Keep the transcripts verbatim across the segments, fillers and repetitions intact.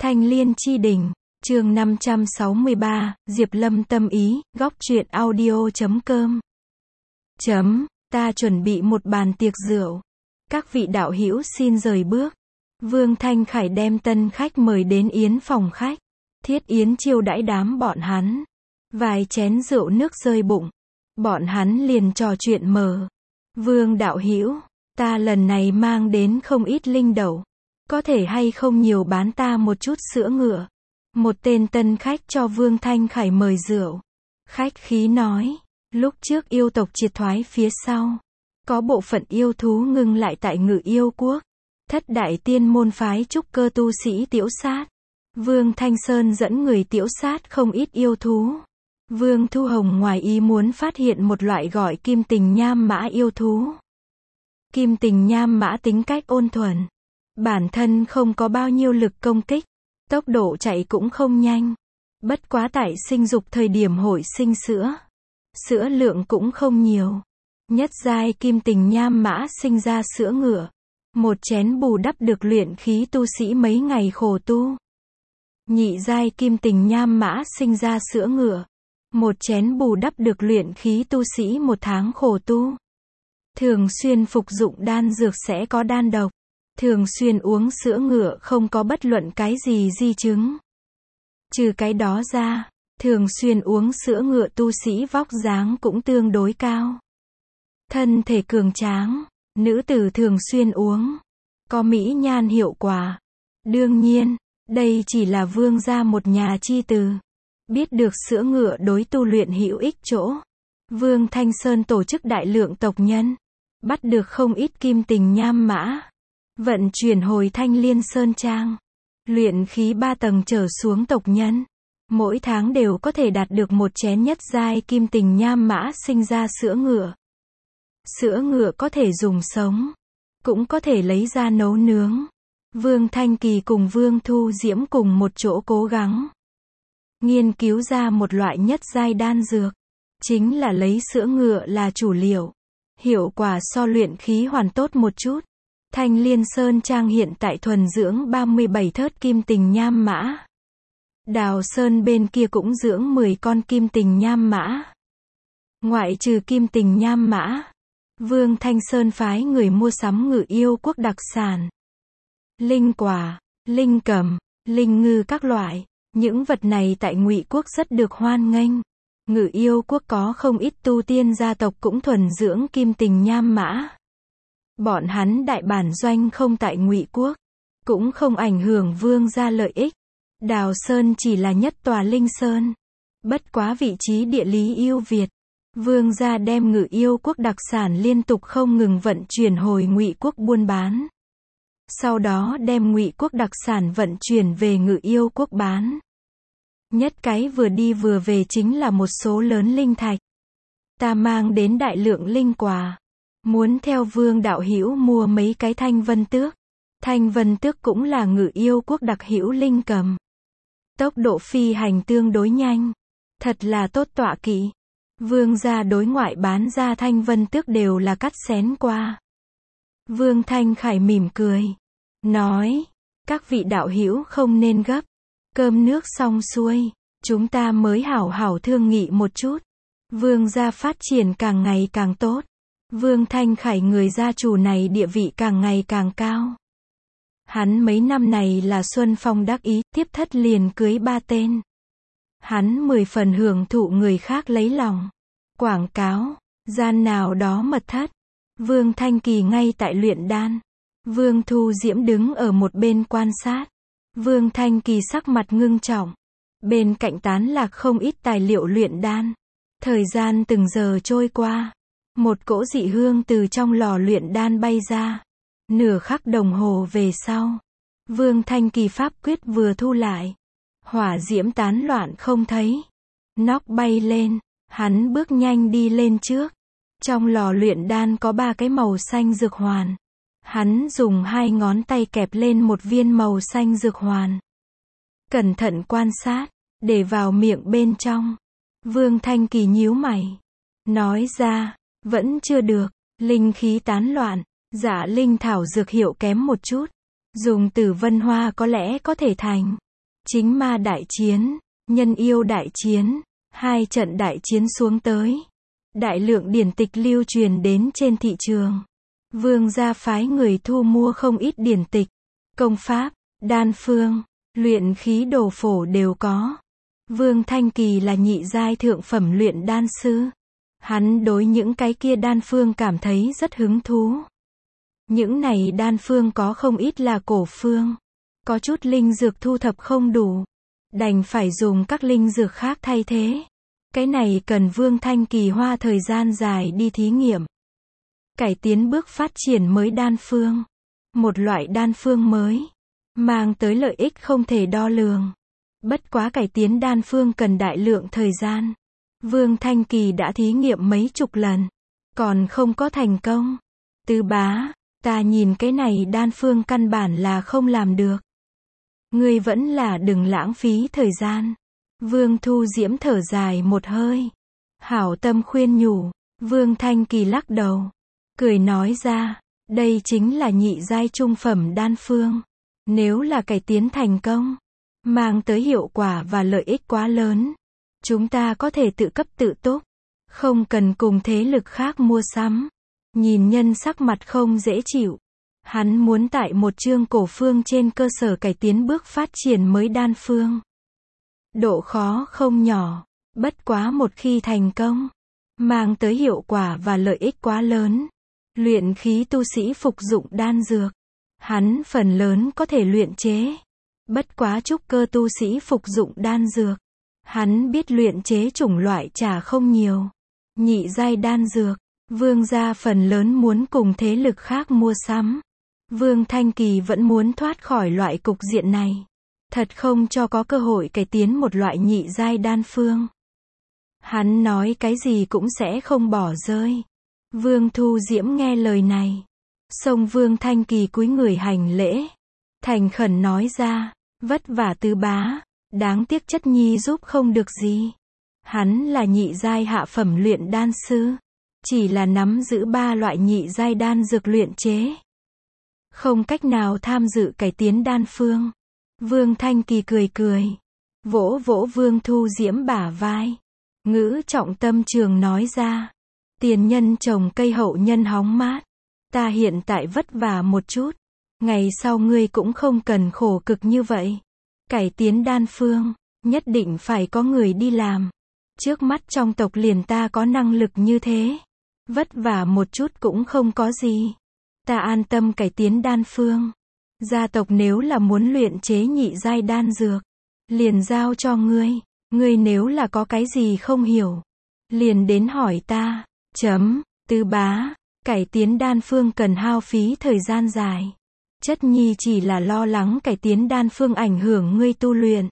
Thanh Liên Chi Đỉnh, chương năm trăm sáu mươi ba, Diệp Lâm tâm ý, góc truyện audio chấm com. Chấm, ta chuẩn bị một bàn tiệc rượu. Các vị đạo hữu xin rời bước. Vương Thanh Khải đem tân khách mời đến yến phòng khách. Thiết yến chiêu đãi đám bọn hắn. Vài chén rượu nước rơi bụng. Bọn hắn liền trò chuyện mờ. Vương đạo hữu, ta lần này mang đến không ít linh đậu. Có thể hay không nhiều bán ta một chút sữa ngựa. Một tên tân khách cho Vương Thanh Khải mời rượu. Khách khí nói, lúc trước yêu tộc triệt thoái phía sau. Có bộ phận yêu thú ngưng lại tại Ngự Yêu Quốc. Thất đại tiên môn phái trúc cơ tu sĩ tiễu sát. Vương Thanh Sơn dẫn người tiễu sát không ít yêu thú. Vương Thu Hồng ngoài ý muốn phát hiện một loại gọi kim tình nham mã yêu thú. Kim tình nham mã tính cách ôn thuần. Bản thân không có bao nhiêu lực công kích. Tốc độ chạy cũng không nhanh. Bất quá tại sinh dục thời điểm hội sinh sữa. Sữa lượng cũng không nhiều. Nhất giai kim tình nham mã sinh ra sữa ngựa. Một chén bù đắp được luyện khí tu sĩ mấy ngày khổ tu. Nhị giai kim tình nham mã sinh ra sữa ngựa. Một chén bù đắp được luyện khí tu sĩ một tháng khổ tu. Thường xuyên phục dụng đan dược sẽ có đan độc. Thường xuyên uống sữa ngựa không có bất luận cái gì di chứng. Trừ cái đó ra, thường xuyên uống sữa ngựa tu sĩ vóc dáng cũng tương đối cao. Thân thể cường tráng, nữ tử thường xuyên uống, có mỹ nhan hiệu quả. Đương nhiên, đây chỉ là vương gia một nhà chi từ. Biết được sữa ngựa đối tu luyện hữu ích chỗ. Vương Thanh Sơn tổ chức đại lượng tộc nhân. Bắt được không ít kim tình nham mã. Vận chuyển hồi Thanh Liên Sơn Trang. Luyện khí ba tầng trở xuống tộc nhân. Mỗi tháng đều có thể đạt được một chén nhất giai kim tình nham mã sinh ra sữa ngựa. Sữa ngựa có thể dùng sống. Cũng có thể lấy ra nấu nướng. Vương Thanh Kỳ cùng Vương Thu Diễm cùng một chỗ cố gắng. Nghiên cứu ra một loại nhất giai đan dược. Chính là lấy sữa ngựa là chủ liệu. Hiệu quả so luyện khí hoàn tốt một chút. Thanh Liên Sơn Trang hiện tại thuần dưỡng ba mươi bảy thớt kim tình nham mã. Đào Sơn bên kia cũng dưỡng mười con kim tình nham mã. Ngoại trừ kim tình nham mã, Vương Thanh Sơn phái người mua sắm Ngự Yêu Quốc đặc sản. Linh quả, linh cầm, linh ngư các loại. Những vật này tại Ngụy Quốc rất được hoan nghênh. Ngự Yêu Quốc có không ít tu tiên gia tộc cũng thuần dưỡng kim tình nham mã. Bọn hắn đại bản doanh không tại Ngụy Quốc, cũng không ảnh hưởng vương gia lợi ích. Đào Sơn chỉ là nhất tòa linh sơn. Bất quá vị trí địa lý ưu việt. Vương gia đem Ngự Yêu Quốc đặc sản liên tục không ngừng vận chuyển hồi Ngụy Quốc buôn bán. Sau đó đem Ngụy Quốc đặc sản vận chuyển về Ngự Yêu Quốc bán. Nhất cái vừa đi vừa về chính là một số lớn linh thạch. Ta mang đến đại lượng linh quả. Muốn theo Vương đạo hữu mua mấy cái thanh vân tước. Thanh vân tước cũng là Ngự Yêu Quốc đặc hữu linh cầm. Tốc độ phi hành tương đối nhanh. Thật là tốt tọa kỵ. Vương gia đối ngoại bán ra thanh vân tước đều là cắt xén qua. Vương Thanh Khải mỉm cười. Nói, các vị đạo hữu không nên gấp. Cơm nước xong xuôi, chúng ta mới hảo hảo thương nghị một chút. Vương gia phát triển càng ngày càng tốt. Vương Thanh Khải người gia chủ này địa vị càng ngày càng cao. Hắn mấy năm này là xuân phong đắc ý, tiếp thất liền cưới ba tên. Hắn mười phần hưởng thụ người khác lấy lòng. Quảng cáo, gian nào đó mật thất. Vương Thanh Kỳ ngay tại luyện đan. Vương Thu Diễm đứng ở một bên quan sát. Vương Thanh Kỳ sắc mặt ngưng trọng. Bên cạnh tán lạc không ít tài liệu luyện đan. Thời gian từng giờ trôi qua. Một cỗ dị hương từ trong lò luyện đan bay ra. Nửa khắc đồng hồ về sau. Vương Thanh Kỳ pháp quyết vừa thu lại. Hỏa diễm tán loạn không thấy. Nóc bay lên. Hắn bước nhanh đi lên trước. Trong lò luyện đan có ba cái màu xanh dược hoàn. Hắn dùng hai ngón tay kẹp lên một viên màu xanh dược hoàn. Cẩn thận quan sát. Để vào miệng bên trong. Vương Thanh Kỳ nhíu mày. Nói ra. Vẫn chưa được. Linh khí tán loạn. Dạ linh thảo dược hiệu kém một chút. Dùng tử vân hoa có lẽ có thể thành. chính ma đại chiến, nhân yêu đại chiến, hai trận đại chiến xuống tới. Đại lượng điển tịch lưu truyền đến trên thị trường. Vương gia phái người thu mua không ít điển tịch, công pháp, đan phương, luyện khí đồ phổ đều có. Vương Thanh Kỳ là nhị giai thượng phẩm luyện đan sư. Hắn đối những cái kia đan phương cảm thấy rất hứng thú. Những này đan phương có không ít là cổ phương. Có chút linh dược thu thập không đủ. Đành phải dùng các linh dược khác thay thế. Cái này cần Vương Thanh Kỳ hoa thời gian dài đi thí nghiệm. Cải tiến bước phát triển mới đan phương. Một loại đan phương mới. Mang tới lợi ích không thể đo lường. Bất quá cải tiến đan phương cần đại lượng thời gian. Vương Thanh Kỳ đã thí nghiệm mấy chục lần. Còn không có thành công. Tư bá, ta nhìn cái này đan phương căn bản là không làm được. Ngươi vẫn là đừng lãng phí thời gian. Vương Thu Diễm thở dài một hơi. Hảo tâm khuyên nhủ. Vương Thanh Kỳ lắc đầu. Cười nói ra, đây chính là nhị giai trung phẩm đan phương. Nếu là cải tiến thành công, mang tới hiệu quả và lợi ích quá lớn. Chúng ta có thể tự cấp tự túc. Không cần cùng thế lực khác mua sắm. Nhìn nhân sắc mặt không dễ chịu. Hắn muốn tại một chương cổ phương trên cơ sở cải tiến bước phát triển mới đan phương. Độ khó không nhỏ. Bất quá một khi thành công, mang tới hiệu quả và lợi ích quá lớn. Luyện khí tu sĩ phục dụng đan dược. Hắn phần lớn có thể luyện chế. Bất quá trúc cơ tu sĩ phục dụng đan dược. Hắn biết luyện chế chủng loại chả không nhiều. Nhị giai đan dược. Vương gia phần lớn muốn cùng thế lực khác mua sắm. Vương Thanh Kỳ vẫn muốn thoát khỏi loại cục diện này. Thật không cho có cơ hội cải tiến một loại nhị giai đan phương. Hắn nói cái gì cũng sẽ không bỏ rơi. Vương Thu Diễm nghe lời này. Xông Vương Thanh Kỳ cúi người hành lễ. Thành khẩn nói ra, vất vả tư bá, đáng tiếc chất nhi giúp không được gì. Hắn là nhị giai hạ phẩm luyện đan sư. Chỉ là nắm giữ ba loại nhị giai đan dược luyện chế. Không cách nào tham dự cải tiến đan phương. Vương Thanh Kỳ cười cười. Vỗ vỗ Vương Thu Diễm bả vai. Ngữ trọng tâm trường nói ra. Tiền nhân trồng cây hậu nhân hóng mát. Ta hiện tại vất vả một chút. Ngày sau ngươi cũng không cần khổ cực như vậy. Cải tiến đan phương, nhất định phải có người đi làm. Trước mắt trong tộc liền ta có năng lực như thế. Vất vả một chút cũng không có gì. Ta an tâm cải tiến đan phương. Gia tộc nếu là muốn luyện chế nhị giai đan dược, liền giao cho ngươi. Ngươi nếu là có cái gì không hiểu, liền đến hỏi ta. Chấm, tư bá, cải tiến đan phương cần hao phí thời gian dài. Chất nhi chỉ là lo lắng cải tiến đan phương ảnh hưởng ngươi tu luyện.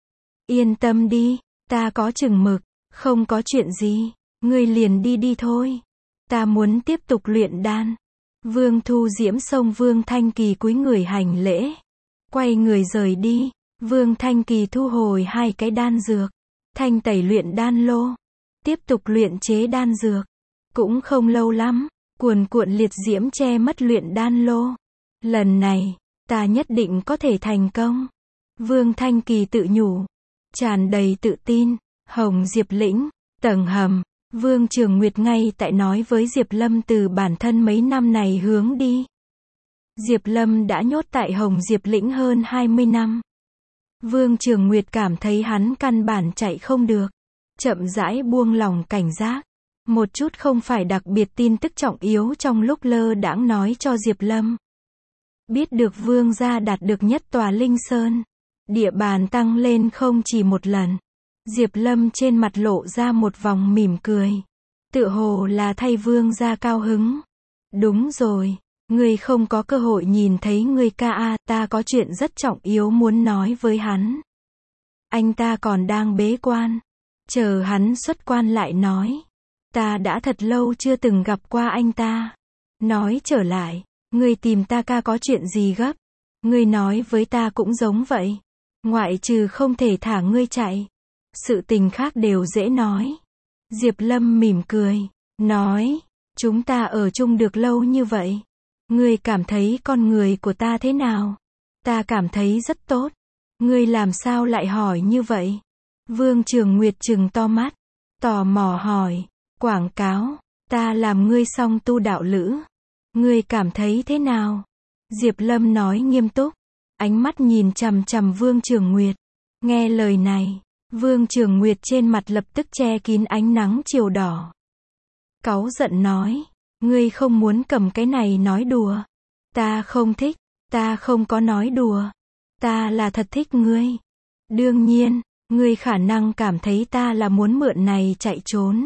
Yên tâm đi, ta có chừng mực, không có chuyện gì, ngươi liền đi đi thôi. Ta muốn tiếp tục luyện đan. Vương Thu Diễm xông Vương Thanh Kỳ cúi người hành lễ. Quay người rời đi. Vương Thanh Kỳ thu hồi hai cái đan dược. Thanh tẩy luyện đan lô. Tiếp tục luyện chế đan dược. Cũng không lâu lắm, cuồn cuộn liệt diễm che mất luyện đan lô. Lần này, ta nhất định có thể thành công. Vương Thanh Kỳ tự nhủ. Tràn đầy tự tin. Hồng Diệp Lĩnh, tầng hầm. Vương Trường Nguyệt ngay tại nói với Diệp Lâm từ bản thân mấy năm này hướng đi. Diệp Lâm đã nhốt tại Hồng Diệp Lĩnh hơn hai mươi năm. Vương Trường Nguyệt cảm thấy hắn căn bản chạy không được. Chậm rãi buông lòng cảnh giác. Một chút không phải đặc biệt tin tức trọng yếu trong lúc lơ đãng nói cho Diệp Lâm. Biết được Vương gia đạt được nhất tòa Linh Sơn. Địa bàn tăng lên không chỉ một lần. Diệp Lâm trên mặt lộ ra một vòng mỉm cười. Tựa hồ là thay Vương gia cao hứng. Đúng rồi, ngươi không có cơ hội nhìn thấy ngươi ca a, ta có chuyện rất trọng yếu muốn nói với hắn. Anh ta còn đang bế quan. Chờ hắn xuất quan lại nói. Ta đã thật lâu chưa từng gặp qua anh ta. Nói trở lại, ngươi tìm ta ca có chuyện gì gấp? Ngươi nói với ta cũng giống vậy. Ngoại trừ không thể thả ngươi chạy. Sự tình khác đều dễ nói. Diệp Lâm mỉm cười, nói, chúng ta ở chung được lâu như vậy. Ngươi cảm thấy con người của ta thế nào? Ta cảm thấy rất tốt. Ngươi làm sao lại hỏi như vậy? Vương Trường Nguyệt trừng to mắt, tò mò hỏi, quảng cáo, ta làm ngươi song tu đạo lữ. Ngươi cảm thấy thế nào? Diệp Lâm nói nghiêm túc, ánh mắt nhìn chằm chằm Vương Trường Nguyệt. Nghe lời này, Vương Trường Nguyệt trên mặt lập tức che kín ánh nắng chiều đỏ. Cáu giận nói, ngươi không muốn cầm cái này nói đùa. Ta không thích, ta không có nói đùa. Ta là thật thích ngươi. Đương nhiên, ngươi khả năng cảm thấy ta là muốn mượn này chạy trốn.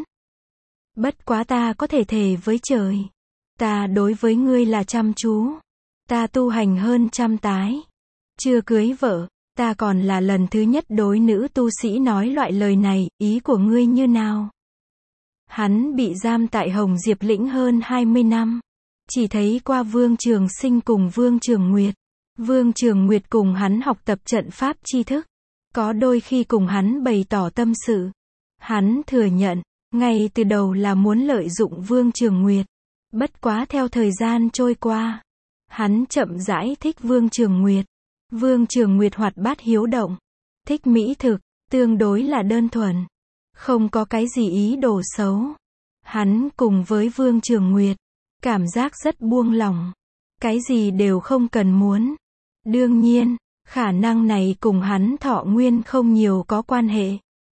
Bất quá ta có thể thề với trời. Ta đối với ngươi là chăm chú. Ta tu hành hơn trăm tái. Chưa cưới vợ, ta còn là lần thứ nhất đối nữ tu sĩ nói loại lời này, ý của ngươi như nào? Hắn bị giam tại Hồng Diệp Lĩnh hơn hai mươi năm. Chỉ thấy qua Vương Trường Sinh cùng Vương Trường Nguyệt. Vương Trường Nguyệt cùng hắn học tập trận pháp tri thức. Có đôi khi cùng hắn bày tỏ tâm sự. Hắn thừa nhận, ngay từ đầu là muốn lợi dụng Vương Trường Nguyệt. Bất quá theo thời gian trôi qua, hắn chậm rãi thích Vương Trường Nguyệt. Vương Trường Nguyệt hoạt bát hiếu động, thích mỹ thực, tương đối là đơn thuần, không có cái gì ý đồ xấu. Hắn cùng với Vương Trường Nguyệt, cảm giác rất buông lỏng, cái gì đều không cần muốn. Đương nhiên, khả năng này cùng hắn thọ nguyên không nhiều có quan hệ.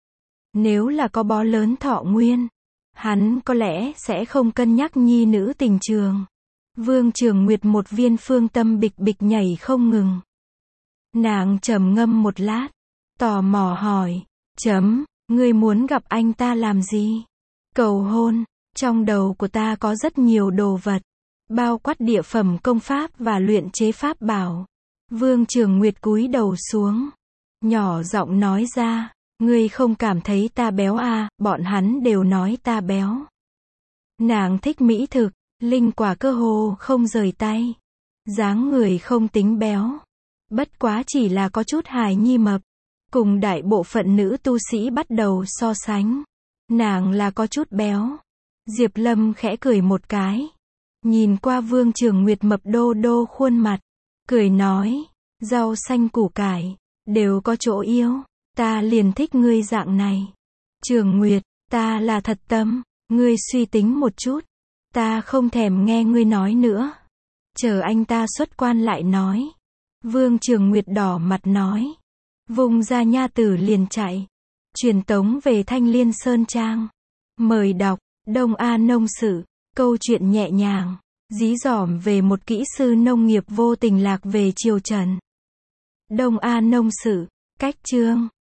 Nếu là có bó lớn thọ nguyên, hắn có lẽ sẽ không cân nhắc nhi nữ tình trường. Vương Trường Nguyệt một viên phương tâm bịch bịch nhảy không ngừng. Nàng trầm ngâm một lát, tò mò hỏi, chấm, ngươi muốn gặp anh ta làm gì? Cầu hôn, trong đầu của ta có rất nhiều đồ vật, bao quát địa phẩm công pháp và luyện chế pháp bảo. Vương Trường Nguyệt cúi đầu xuống, nhỏ giọng nói ra, ngươi không cảm thấy ta béo à, bọn hắn đều nói ta béo. Nàng thích mỹ thực, linh quả cơ hồ không rời tay, dáng người không tính béo, bất quá chỉ là có chút hài nhi mập, cùng đại bộ phận nữ tu sĩ bắt đầu so sánh, nàng là có chút béo. Diệp Lâm khẽ cười một cái, nhìn qua Vương Trường Nguyệt mập đô đô khuôn mặt, cười nói, rau xanh củ cải, đều có chỗ yếu, ta liền thích ngươi dạng này. Trường Nguyệt, ta là thật tâm, ngươi suy tính một chút, ta không thèm nghe ngươi nói nữa. Chờ anh ta xuất quan lại nói. Vương Trường Nguyệt đỏ mặt nói, vùng ra nha tử liền chạy, truyền tống về Thanh Liên Sơn Trang. Mời đọc, Đông A Nông Sự, câu chuyện nhẹ nhàng, dí dỏm về một kỹ sư nông nghiệp vô tình lạc về triều Trần. Đông A Nông Sự, cách chương